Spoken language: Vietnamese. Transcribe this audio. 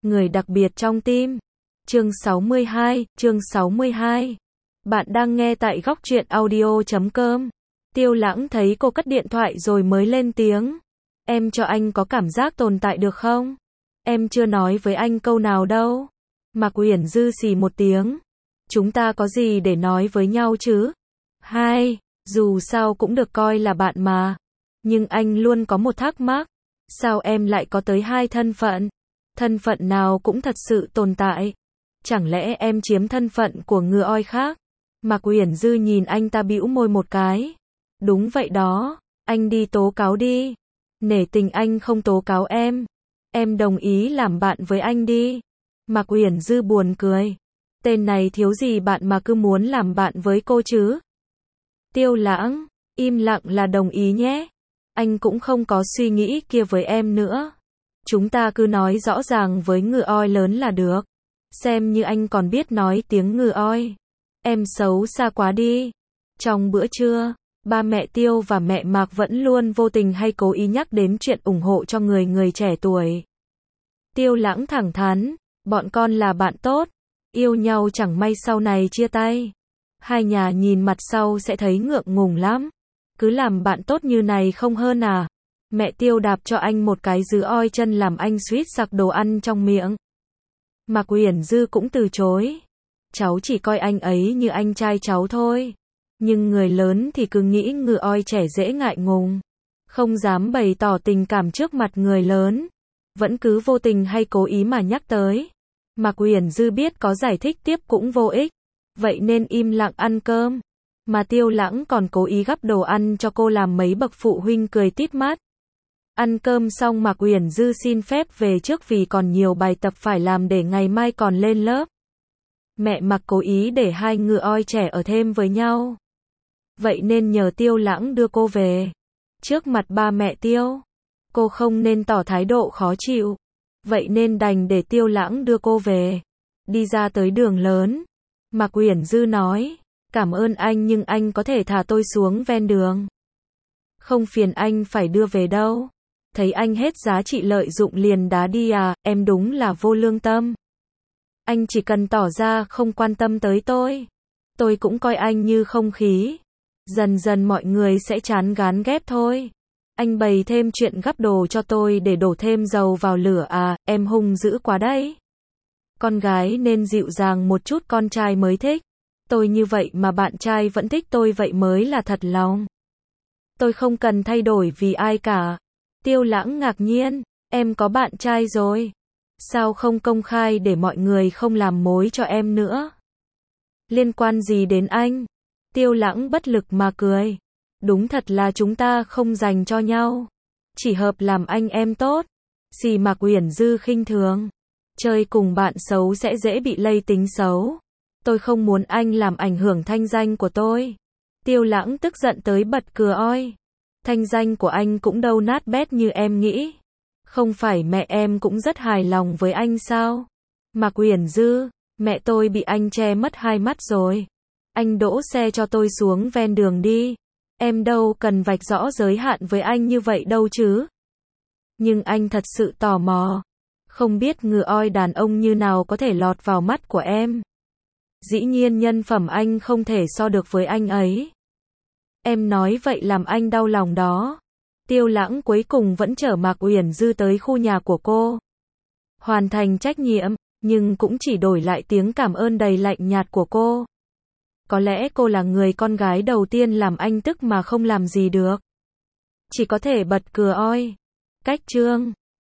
Người đặc biệt trong tim. Chương 62. Bạn đang nghe tại góc truyện audio.com. Tiêu Lãng thấy cô cất điện thoại rồi mới lên tiếng. Em cho anh có cảm giác tồn tại được không? Em chưa nói với anh câu nào đâu. Mạc Uyển Dư xì một tiếng. Chúng ta có gì để nói với nhau chứ? Hai, dù sao cũng được coi là bạn mà. Nhưng anh luôn có một thắc mắc. Sao em lại có tới hai thân phận? Thân phận nào cũng thật sự tồn tại. Chẳng lẽ em chiếm thân phận của người oi khác? Mạc Uyển Dư nhìn anh ta bĩu môi một cái. Đúng vậy đó, anh đi tố cáo đi. Nể tình anh không tố cáo em. Em đồng ý làm bạn với anh đi. Mạc Uyển Dư buồn cười. Tên này thiếu gì bạn mà cứ muốn làm bạn với cô chứ? Tiêu Lãng, im lặng là đồng ý nhé. Anh cũng không có suy nghĩ kia với em nữa. Chúng ta cứ nói rõ ràng với người oi lớn là được. Xem như anh còn biết nói tiếng người oi. Em xấu xa quá đi. Trong bữa trưa, ba mẹ Tiêu và mẹ Mạc vẫn luôn vô tình hay cố ý nhắc đến chuyện ủng hộ cho người trẻ tuổi. Tiêu Lãng thẳng thắn, bọn con là bạn tốt, yêu nhau chẳng may sau này chia tay. Hai nhà nhìn mặt sau sẽ thấy ngượng ngùng lắm. Cứ làm bạn tốt như này không hơn à? Mẹ Tiêu đạp cho anh một cái dứ oi chân làm anh suýt sặc đồ ăn trong miệng. Mạc Uyển Dư cũng từ chối. Cháu chỉ coi anh ấy như anh trai cháu thôi. Nhưng người lớn thì cứ nghĩ người oi trẻ dễ ngại ngùng. Không dám bày tỏ tình cảm trước mặt người lớn. Vẫn cứ vô tình hay cố ý mà nhắc tới. Mạc Uyển Dư biết có giải thích tiếp cũng vô ích. Vậy nên im lặng ăn cơm. Mà Tiêu Lãng còn cố ý gắp đồ ăn cho cô làm mấy bậc phụ huynh cười tít mắt. Ăn cơm xong Mạc Uyển Dư xin phép về trước vì còn nhiều bài tập phải làm để ngày mai còn lên lớp. Mẹ Mạc cố ý để hai người oi trẻ ở thêm với nhau. Vậy nên nhờ Tiêu Lãng đưa cô về. Trước mặt ba mẹ Tiêu, cô không nên tỏ thái độ khó chịu. Vậy nên đành để Tiêu Lãng đưa cô về. Đi ra tới đường lớn, Mạc Uyển Dư nói, cảm ơn anh nhưng anh có thể thả tôi xuống ven đường. Không phiền anh phải đưa về đâu. Thấy anh hết giá trị lợi dụng liền đá đi à, em đúng là vô lương tâm. Anh chỉ cần tỏ ra không quan tâm tới tôi cũng coi anh như không khí. Dần dần mọi người sẽ chán gán ghét thôi. Anh bày thêm chuyện gắp đồ cho tôi để đổ thêm dầu vào lửa à, em hung dữ quá đấy. Con gái nên dịu dàng một chút con trai mới thích. Tôi như vậy mà bạn trai vẫn thích tôi vậy mới là thật lòng. Tôi không cần thay đổi vì ai cả. Tiêu Lãng ngạc nhiên, em có bạn trai rồi. Sao không công khai để mọi người không làm mối cho em nữa? Liên quan gì đến anh? Tiêu Lãng bất lực mà cười. Đúng thật là chúng ta không dành cho nhau. Chỉ hợp làm anh em tốt. Xì Mạc Uyển Dư khinh thường. Chơi cùng bạn xấu sẽ dễ bị lây tính xấu. Tôi không muốn anh làm ảnh hưởng thanh danh của tôi. Tiêu Lãng tức giận tới bật cười oi. Thanh danh của anh cũng đâu nát bét như em nghĩ. Không phải mẹ em cũng rất hài lòng với anh sao? Mạc Uyển Dư, mẹ tôi bị anh che mất hai mắt rồi. Anh đỗ xe cho tôi xuống ven đường đi. Em đâu cần vạch rõ giới hạn với anh như vậy đâu chứ. Nhưng anh thật sự tò mò. Không biết người oi đàn ông như nào có thể lọt vào mắt của em. Dĩ nhiên nhân phẩm anh không thể so được với anh ấy. Em nói vậy làm anh đau lòng đó. Tiêu Lãng cuối cùng vẫn chở Mạc Uyển Dư tới khu nhà của cô. Hoàn thành trách nhiệm, nhưng cũng chỉ đổi lại tiếng cảm ơn đầy lạnh nhạt của cô. Có lẽ cô là người con gái đầu tiên làm anh tức mà không làm gì được. Chỉ có thể bật cười oi. Cách chương